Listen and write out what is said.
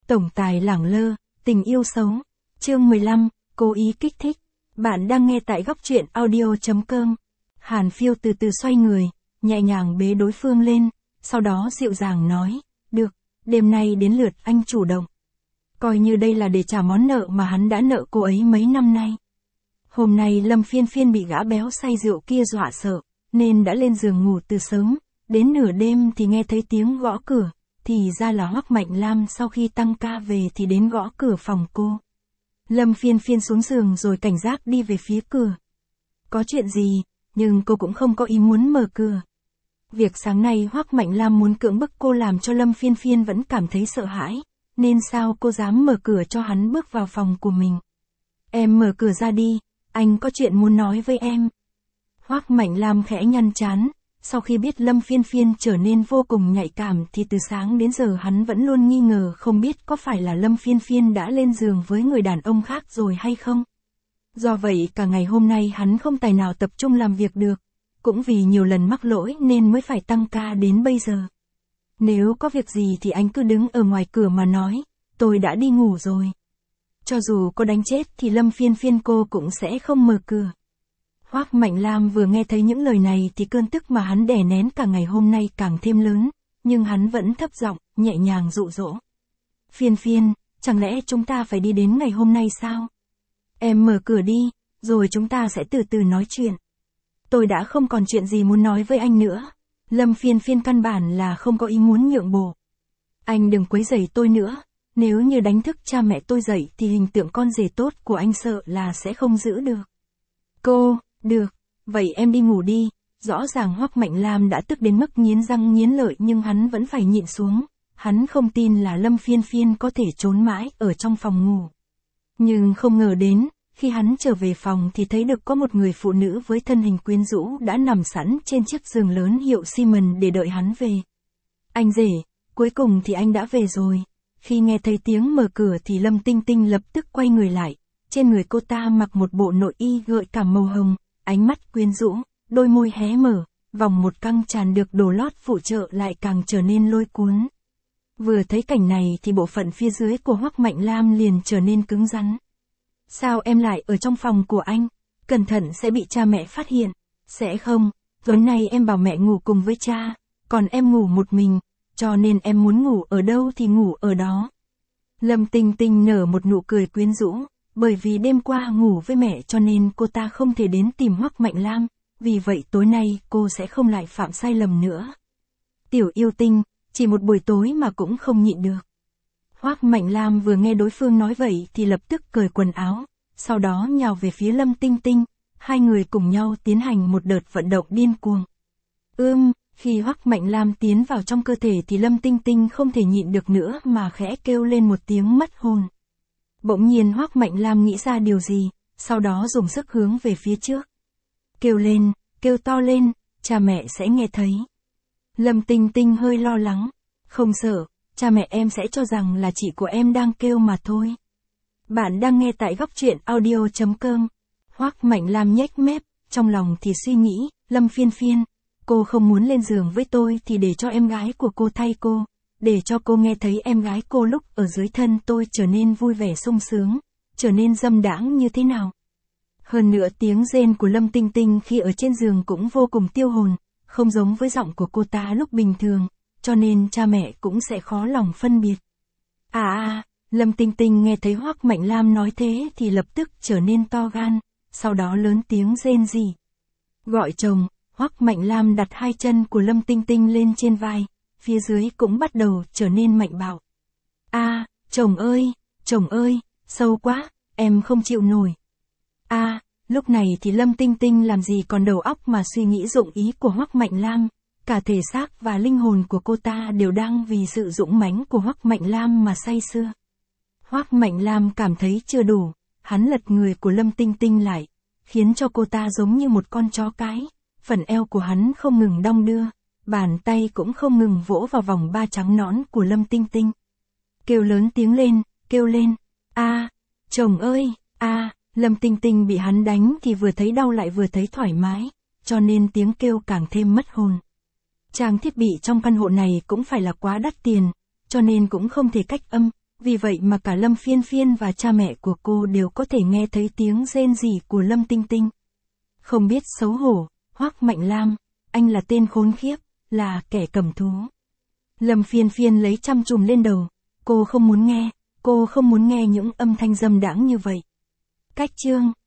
Tổng tài lẳng lơ, tình yêu xấu. Chương 15, cố ý kích thích. Bạn đang nghe tại góc truyện audio.com. Hàn Phiêu từ từ xoay người, nhẹ nhàng bế đối phương lên, sau đó dịu dàng nói, được, đêm nay đến lượt anh chủ động. Coi như đây là để trả món nợ mà hắn đã nợ cô ấy mấy năm nay. Hôm nay Lâm Phiên Phiên bị gã béo say rượu kia dọa sợ, nên đã lên giường ngủ từ sớm, đến nửa đêm thì nghe thấy tiếng gõ cửa, thì ra là Hoắc Mạnh Lam sau khi tăng ca về thì đến gõ cửa phòng cô. Lâm Phiên Phiên xuống giường rồi cảnh giác đi về phía cửa. Có chuyện gì, nhưng cô cũng không có ý muốn mở cửa. Việc sáng nay Hoắc Mạnh Lam muốn cưỡng bức cô làm cho Lâm Phiên Phiên vẫn cảm thấy sợ hãi, nên sao cô dám mở cửa cho hắn bước vào phòng của mình. Em mở cửa ra đi, anh có chuyện muốn nói với em. Hoắc Mạnh Lam khẽ nhăn trán, sau khi biết Lâm Phiên Phiên trở nên vô cùng nhạy cảm thì từ sáng đến giờ hắn vẫn luôn nghi ngờ không biết có phải là Lâm Phiên Phiên đã lên giường với người đàn ông khác rồi hay không. Do vậy cả ngày hôm nay hắn không tài nào tập trung làm việc được, cũng vì nhiều lần mắc lỗi nên mới phải tăng ca đến bây giờ. Nếu có việc gì thì anh cứ đứng ở ngoài cửa mà nói, tôi đã đi ngủ rồi. Cho dù có đánh chết thì Lâm Phiên Phiên cô cũng sẽ không mở cửa. Hoắc Mạnh Lam vừa nghe thấy những lời này thì cơn tức mà hắn đè nén cả ngày hôm nay càng thêm lớn, nhưng hắn vẫn thấp giọng, nhẹ nhàng dụ dỗ. Phiên Phiên, chẳng lẽ chúng ta phải đi đến ngày hôm nay sao? Em mở cửa đi, rồi chúng ta sẽ từ từ nói chuyện. Tôi đã không còn chuyện gì muốn nói với anh nữa. Lâm Phiên Phiên căn bản là không có ý muốn nhượng bộ. Anh đừng quấy rầy tôi nữa, nếu như đánh thức cha mẹ tôi dậy thì hình tượng con rể tốt của anh sợ là sẽ không giữ được. Cô, được, vậy em đi ngủ đi. Rõ ràng Hoắc Mạnh Lam đã tức đến mức nghiến răng nghiến lợi nhưng hắn vẫn phải nhịn xuống. Hắn không tin là Lâm Phiên Phiên có thể trốn mãi ở trong phòng ngủ. Nhưng không ngờ đến, khi hắn trở về phòng thì thấy được có một người phụ nữ với thân hình quyến rũ đã nằm sẵn trên chiếc giường lớn hiệu Siemens để đợi hắn về. Anh rể, cuối cùng thì anh đã về rồi. Khi nghe thấy tiếng mở cửa thì Lâm Tinh Tinh lập tức quay người lại. Trên người cô ta mặc một bộ nội y gợi cảm màu hồng, ánh mắt quyến rũ, đôi môi hé mở, vòng một căng tràn được đồ lót phụ trợ lại càng trở nên lôi cuốn. Vừa thấy cảnh này thì bộ phận phía dưới của Hoắc Mạnh Lam liền trở nên cứng rắn. Sao em lại ở trong phòng của anh? Cẩn thận sẽ bị cha mẹ phát hiện. Sẽ không, tối nay em bảo mẹ ngủ cùng với cha, còn em ngủ một mình, cho nên em muốn ngủ ở đâu thì ngủ ở đó. Lâm Tinh Tinh nở một nụ cười quyến rũ, bởi vì đêm qua ngủ với mẹ cho nên cô ta không thể đến tìm Hoắc Mạnh Lam, vì vậy tối nay cô sẽ không lại phạm sai lầm nữa. Tiểu yêu tinh, chỉ một buổi tối mà cũng không nhịn được. Hoắc Mạnh Lam vừa nghe đối phương nói vậy thì lập tức cởi quần áo, sau đó nhào về phía Lâm Tinh Tinh, hai người cùng nhau tiến hành một đợt vận động điên cuồng. Khi Hoắc Mạnh Lam tiến vào trong cơ thể thì Lâm Tinh Tinh không thể nhịn được nữa mà khẽ kêu lên một tiếng mất hồn. Bỗng nhiên Hoắc Mạnh Lam nghĩ ra điều gì, sau đó dùng sức hướng về phía trước. Kêu lên, kêu to lên, cha mẹ sẽ nghe thấy. Lâm Tinh Tinh hơi lo lắng, không sợ, cha mẹ em sẽ cho rằng là chị của em đang kêu mà thôi. Bạn đang nghe tại góc truyện audio.com. Hoắc Mạnh Lam nhếch mép, trong lòng thì suy nghĩ, Lâm Phiên Phiên, cô không muốn lên giường với tôi thì để cho em gái của cô thay cô, để cho cô nghe thấy em gái cô lúc ở dưới thân tôi trở nên vui vẻ sung sướng, trở nên dâm đãng như thế nào. Hơn nữa tiếng rên của Lâm Tinh Tinh khi ở trên giường cũng vô cùng tiêu hồn, không giống với giọng của cô ta lúc bình thường, cho nên cha mẹ cũng sẽ khó lòng phân biệt. Lâm Tinh Tinh nghe thấy Hoắc Mạnh Lam nói thế thì lập tức trở nên to gan, sau đó lớn tiếng rên rỉ. Gọi chồng, Hoắc Mạnh Lam đặt hai chân của Lâm Tinh Tinh lên trên vai, phía dưới cũng bắt đầu trở nên mạnh bạo. Chồng ơi, sâu quá, em không chịu nổi. Lúc này thì Lâm Tinh Tinh làm gì còn đầu óc mà suy nghĩ dụng ý của Hoắc Mạnh Lam, cả thể xác và linh hồn của cô ta đều đang vì sự dũng mãnh của Hoắc Mạnh Lam mà say sưa. Hoắc Mạnh Lam cảm thấy chưa đủ, hắn lật người của Lâm Tinh Tinh lại, khiến cho cô ta giống như một con chó cái, phần eo của hắn không ngừng đong đưa, bàn tay cũng không ngừng vỗ vào vòng ba trắng nõn của Lâm Tinh Tinh. Kêu lớn tiếng lên, kêu lên, chồng ơi, Lâm Tinh Tinh bị hắn đánh thì vừa thấy đau lại vừa thấy thoải mái, cho nên tiếng kêu càng thêm mất hồn. Trang thiết bị trong căn hộ này cũng phải là quá đắt tiền, cho nên cũng không thể cách âm, Vì vậy mà cả Lâm Phiên Phiên và cha mẹ của cô đều có thể nghe thấy tiếng rên rỉ của Lâm Tinh Tinh. Không biết xấu hổ, Hoắc Mạnh Lam, anh là tên khốn khiếp, là kẻ cầm thú. Lâm Phiên Phiên lấy chăm chùm lên đầu, cô không muốn nghe những âm thanh dâm đãng như vậy. Cách chương